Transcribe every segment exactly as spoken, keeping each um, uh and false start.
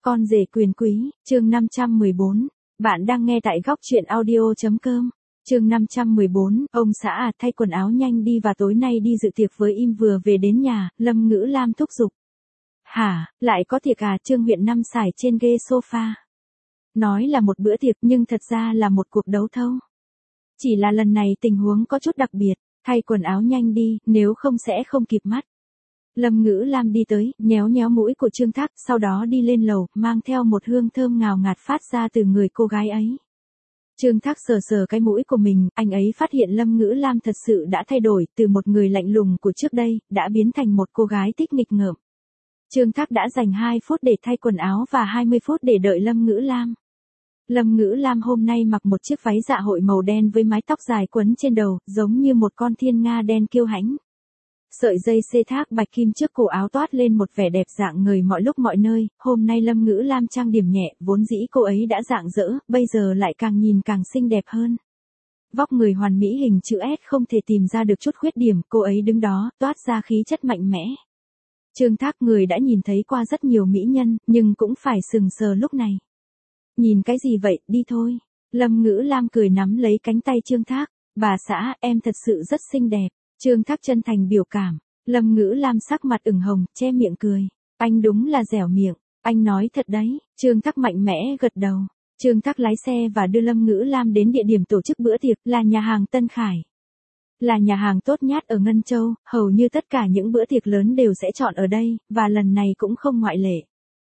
Con rể quyền quý, chương năm trăm mười bốn. Bạn đang nghe tại góc truyện audio.com. Chương năm trăm mười bốn, ông xã à, thay quần áo nhanh đi và tối nay đi dự tiệc với im vừa về đến nhà, Lâm Ngữ Lam thúc giục. Hả, lại có tiệc à? Trương Huyện Năm xài trên ghê sofa. Nói là một bữa tiệc nhưng thật ra là một cuộc đấu thâu. Chỉ là lần này tình huống có chút đặc biệt, thay quần áo nhanh đi, nếu không sẽ không kịp mắt. Lâm Ngữ Lam đi tới, nhéo nhéo mũi của Trương Thác, sau đó đi lên lầu, mang theo một hương thơm ngào ngạt phát ra từ người cô gái ấy. Trương Thác sờ sờ cái mũi của mình, anh ấy phát hiện Lâm Ngữ Lam thật sự đã thay đổi, từ một người lạnh lùng của trước đây, đã biến thành một cô gái thích nghịch ngợm. Trương Thác đã dành hai phút để thay quần áo và hai mươi phút để đợi Lâm Ngữ Lam. Lâm Ngữ Lam hôm nay mặc một chiếc váy dạ hội màu đen với mái tóc dài quấn trên đầu, giống như một con thiên nga đen kiêu hãnh. Sợi dây xê thác bạch kim trước cổ áo toát lên một vẻ đẹp dạng người mọi lúc mọi nơi, hôm nay Lâm Ngữ Lam trang điểm nhẹ, vốn dĩ cô ấy đã rạng rỡ, bây giờ lại càng nhìn càng xinh đẹp hơn. Vóc người hoàn mỹ hình chữ S không thể tìm ra được chút khuyết điểm, cô ấy đứng đó, toát ra khí chất mạnh mẽ. Trương Thác người đã nhìn thấy qua rất nhiều mỹ nhân, nhưng cũng phải sừng sờ lúc này. Nhìn cái gì vậy, đi thôi. Lâm Ngữ Lam cười nắm lấy cánh tay Trương Thác, bà xã, em thật sự rất xinh đẹp. Trương Thác chân thành biểu cảm, Lâm Ngữ Lam sắc mặt ửng hồng, che miệng cười. Anh đúng là dẻo miệng, anh nói thật đấy. Trương Thác mạnh mẽ gật đầu. Trương Thác lái xe và đưa Lâm Ngữ Lam đến địa điểm tổ chức bữa tiệc, là nhà hàng Tân Khải. Là nhà hàng tốt nhát ở Ngân Châu, hầu như tất cả những bữa tiệc lớn đều sẽ chọn ở đây, và lần này cũng không ngoại lệ.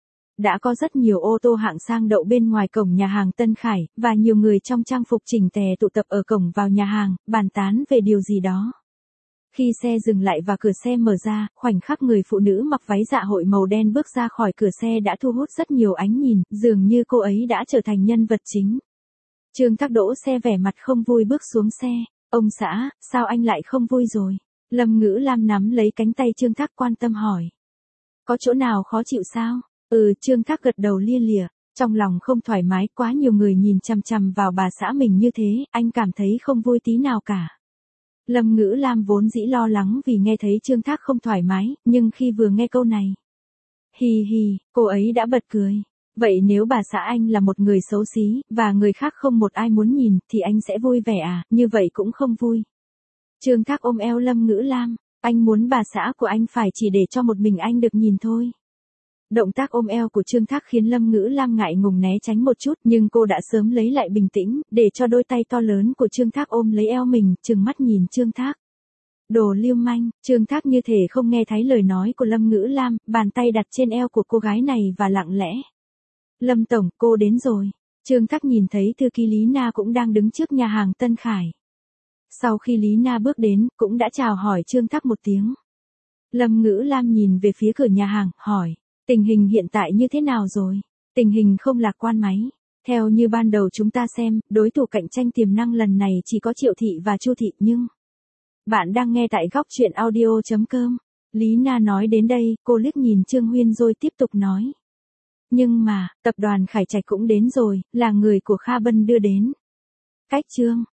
Đã có rất nhiều ô tô hạng sang đậu bên ngoài cổng nhà hàng Tân Khải, và nhiều người trong trang phục chỉnh tề tụ tập ở cổng vào nhà hàng, bàn tán về điều gì đó. Khi xe dừng lại và cửa xe mở ra, khoảnh khắc người phụ nữ mặc váy dạ hội màu đen bước ra khỏi cửa xe đã thu hút rất nhiều ánh nhìn, dường như cô ấy đã trở thành nhân vật chính. Trương Thác đỗ xe vẻ mặt không vui bước xuống xe. Ông xã, sao anh lại không vui rồi? Lâm Ngữ Lam nắm lấy cánh tay Trương Thác quan tâm hỏi. Có chỗ nào khó chịu sao? Ừ, Trương Thác gật đầu lia lịa, trong lòng không thoải mái, quá nhiều người nhìn chằm chằm vào bà xã mình như thế, anh cảm thấy không vui tí nào cả. Lâm Ngữ Lam vốn dĩ lo lắng vì nghe thấy Trương Thác không thoải mái, nhưng khi vừa nghe câu này, hì hì, cô ấy đã bật cười. Vậy nếu bà xã anh là một người xấu xí, và người khác không một ai muốn nhìn, thì anh sẽ vui vẻ à? Như vậy cũng không vui. Trương Thác ôm eo Lâm Ngữ Lam, anh muốn bà xã của anh phải chỉ để cho một mình anh được nhìn thôi. Động tác ôm eo của Trương Thác khiến Lâm Ngữ Lam ngại ngùng né tránh một chút, nhưng cô đã sớm lấy lại bình tĩnh, để cho đôi tay to lớn của Trương Thác ôm lấy eo mình, trừng mắt nhìn Trương Thác. Đồ lưu manh, Trương Thác như thể không nghe thấy lời nói của Lâm Ngữ Lam, bàn tay đặt trên eo của cô gái này và lặng lẽ. Lâm tổng, cô đến rồi. Trương Thác nhìn thấy thư ký Lý Na cũng đang đứng trước nhà hàng Tân Khải. Sau khi Lý Na bước đến, cũng đã chào hỏi Trương Thác một tiếng. Lâm Ngữ Lam nhìn về phía cửa nhà hàng, hỏi. Tình hình hiện tại như thế nào rồi? Tình hình không lạc quan mấy. Theo như ban đầu chúng ta xem, đối thủ cạnh tranh tiềm năng lần này chỉ có Triệu Thị và Chu Thị nhưng... Bạn đang nghe tại góc truyện audio.com. Lý Na nói đến đây, cô liếc nhìn Trương Huyên rồi tiếp tục nói. Nhưng mà, tập đoàn Khải Trạch cũng đến rồi, là người của Kha Bân đưa đến. Cách Trương,